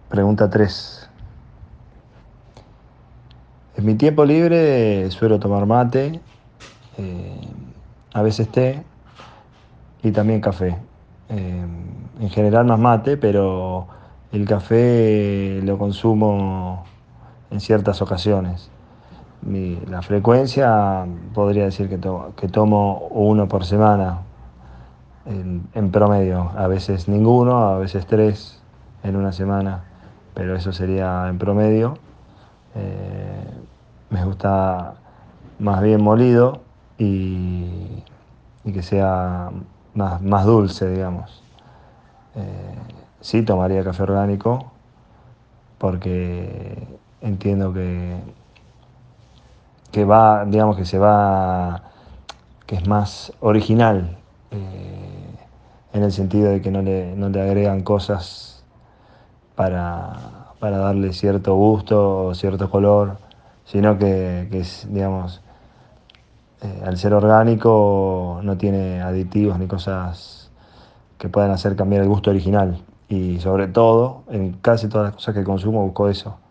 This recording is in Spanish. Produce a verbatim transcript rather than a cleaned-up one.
Pregunta tres. En mi tiempo libre suelo tomar mate, eh, a veces té y también café. Eh, en general más mate, pero el café lo consumo en ciertas ocasiones. Mi- la frecuencia podría decir que, to- que tomo uno por semana en, en promedio. A veces ninguno, a veces tres en una semana, pero eso sería en promedio. Eh, Me gusta más bien molido y, y que sea más, más dulce, digamos. Eh, sí tomaría café orgánico porque entiendo que, que va, digamos que se va, que es más original, eh, en el sentido de que no le, no le agregan cosas para, para darle cierto gusto o cierto color, sino que, que es, digamos, eh, al ser orgánico no tiene aditivos ni cosas que puedan hacer cambiar el gusto original. Y sobre todo, en casi todas las cosas que consumo busco eso.